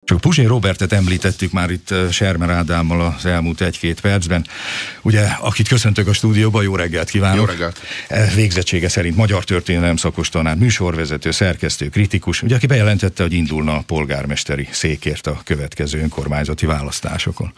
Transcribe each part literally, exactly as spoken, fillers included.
Csak Puzsér Robertet említettük már itt Sermer Ádámmal az elmúlt egy-két percben. Ugye, akit köszöntök a stúdióban, jó reggelt kívánok! Jó reggelt! Végzettsége szerint magyar történelem szakos tanár, műsorvezető, szerkesztő, kritikus, ugye, aki bejelentette, hogy indulna a polgármesteri székért a következő önkormányzati választásokon.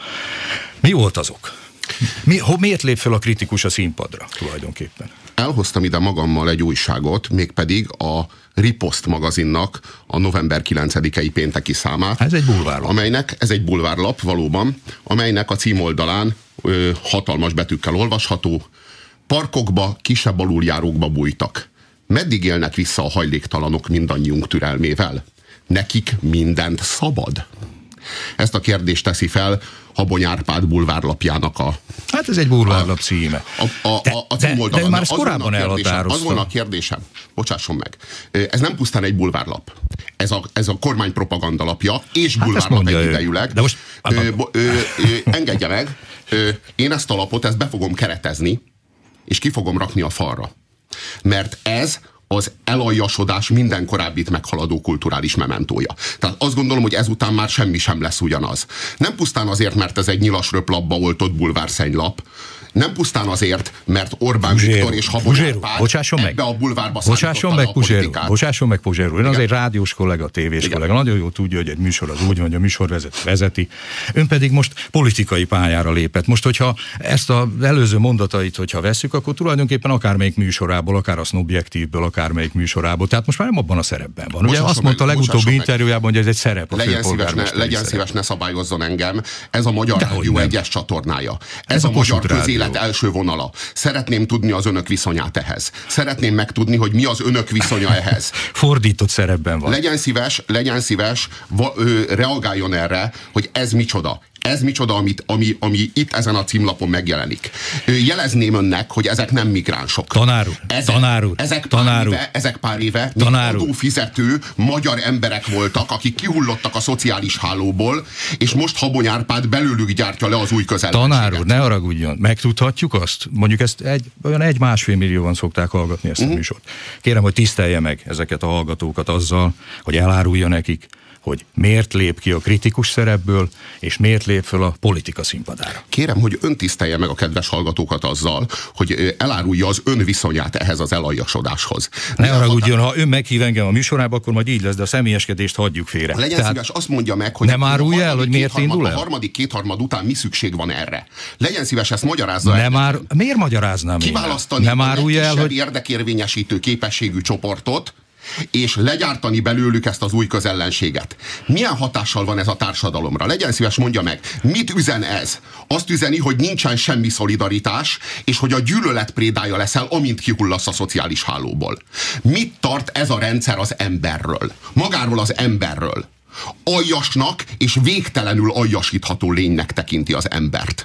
Mi volt azok? Mi, ho, miért lép fel a kritikus a színpadra tulajdonképpen? Elhoztam ide magammal egy újságot, mégpedig a Ripost magazinnak a november kilencedikei pénteki számát. Ez egy bulvárlap. Amelynek, ez egy bulvárlap valóban, amelynek a címoldalán ö, hatalmas betűkkel olvasható: parkokba, kisebb aluljárókba bújtak. Meddig élnek vissza a hajléktalanok mindannyiunk türelmével? Nekik mindent szabad? Ezt a kérdést teszi fel Habony Árpád bulvárlapjának a... Hát ez egy bulvárlap címe. A, a, a, a címoldalon. De, de már ezt korábban elhatároztam. Az volna a kérdésem, bocsásson meg. Ez nem pusztán egy bulvárlap. Ez a, ez a kormány propagandalapja, és hát bulvárlap egyidejűleg. De most... Ö, ö, ö, engedje meg, ö, én ezt a lapot, ezt be fogom keretezni, és ki fogom rakni a falra. Mert ez az elaljasodás minden korábbit meghaladó kulturális mementója. Tehát azt gondolom, hogy ezután már semmi sem lesz ugyanaz. Nem pusztán azért, mert ez egy nyilas röplapba oltott bulvárszenylap, nem pusztán azért, mert Orbán Puzsér, Viktor és Habony Árpád ebbe meg. a bulvárba Bocsáson meg, a politikát. Bocsáson meg, Puzsér úr. Ön az egy rádiós kollega, tévés Igen. kollega. Nagyon jól tudja, hogy egy műsor az úgy van, hogy a műsorvezető vezeti. Ön pedig most politikai pályára lépett. Most, hogyha ezt az előző mondatait, hogyha vesszük, akkor tulajdonképpen akármelyik műsorából, akár a Snobjektívből, akármelyik műsorából. Tehát most már nem abban a szerepben van. Ugye azt mondta a legutóbbi interjújában, hogy ez egy szerep a legyen szíves, ne, legyen szíves, ne szabályozzon engem. Ez a Magyar Rádió egyes csatornája. Ez, ez a, a magyar közélet első vonala. Szeretném tudni az önök viszonyát ehhez. Szeretném megtudni, hogy mi az önök viszonya ehhez. Fordított szerepben van. Legyen szíves, legyen szíves, va, ö, reagáljon erre, hogy ez micsoda. Ez micsoda, amit, ami, ami itt ezen a címlapon megjelenik. Jelezném önnek, hogy ezek nem migránsok. Tanár úr, ezek, tanár úr, ezek, tanár pár úr, éve, ezek pár éve tanár úr. adófizető magyar emberek voltak, akik kihullottak a szociális hálóból, és most Habony Árpád belőlük gyártja le az új közelséget. Tanár úr, ne haragudjon, megtudhatjuk azt? Mondjuk ezt egy, olyan egy-másfél millióan szokták hallgatni ezt a uh-huh. műsort. Kérem, hogy tisztelje meg ezeket a hallgatókat azzal, hogy elárulja nekik, hogy miért lép ki a kritikus szerepből, és miért lép föl a politika színpadára. Kérem, hogy ön tisztelje meg a kedves hallgatókat azzal, hogy elárulja az ön viszonyát ehhez az elaljasodáshoz. Ne haragudjon, ha ön meghív engem a műsorába, akkor majd így lesz, de a személyeskedést hagyjuk félre. Legyen Tehát szíves, azt mondja meg, hogy nem árulja el, hogy miért indul el? A harmadik kétharmad után mi szükség van erre. Legyen szíves, ezt magyarázza el. Már, miért magyaráznám én? Kiválasztani nem a el, hogy... érdekérvényesítő képességű csoportot, és legyártani belőlük ezt az új közellenséget. Milyen hatással van ez a társadalomra? Legyen szíves, mondja meg, mit üzen ez? Azt üzeni, hogy nincsen semmi szolidaritás, és hogy a gyűlölet prédája leszel, amint kihullasz a szociális hálóból. Mit tart ez a rendszer az emberről? Magáról az emberről? Aljasnak és végtelenül aljasítható lénynek tekinti az embert.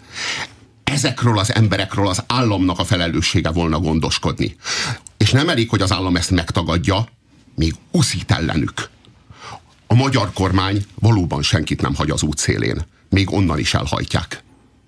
Ezekről az emberekről az államnak a felelőssége volna gondoskodni. És nem elég, hogy az állam ezt megtagadja, még uszít ellenük. A magyar kormány valóban senkit nem hagy az útszélén. Még onnan is elhajtják.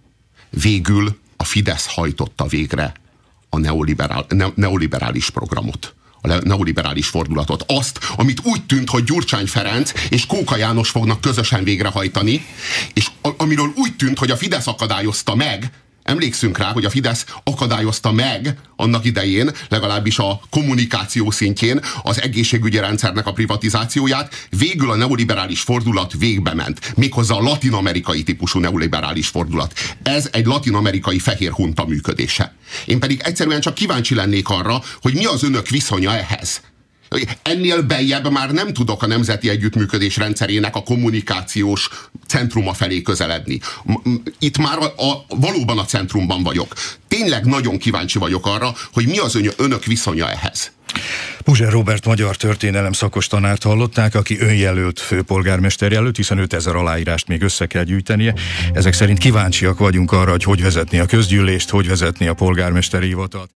Végül a Fidesz hajtotta végre a neoliberál, ne, neoliberális programot. A neoliberális fordulatot. Azt, amit úgy tűnt, hogy Gyurcsány Ferenc és Kóka János fognak közösen végrehajtani, és amiről úgy tűnt, hogy a Fidesz akadályozta meg. Emlékszünk rá, hogy a Fidesz akadályozta meg annak idején, legalábbis a kommunikáció szintjén az egészségügyi rendszernek a privatizációját, végül a neoliberális fordulat végbe ment. Méghozzá a latin-amerikai típusú neoliberális fordulat. Ez egy latin-amerikai fehér hunta működése. Én pedig egyszerűen csak kíváncsi lennék arra, hogy mi az önök viszonya ehhez. Ennél beljebb már nem tudok a nemzeti együttműködés rendszerének a kommunikációs centruma felé közeledni. Itt már a, a, valóban a centrumban vagyok. Tényleg nagyon kíváncsi vagyok arra, hogy mi az ön, önök viszonya ehhez. Puzsér Robert magyar történelem szakos tanárt hallották, aki önjelölt főpolgármester jelölt, hiszen ötezer aláírást még össze kell gyűjtenie. Ezek szerint kíváncsiak vagyunk arra, hogy hogy vezetni a közgyűlést, hogy vezetni a polgármesteri hivatalt.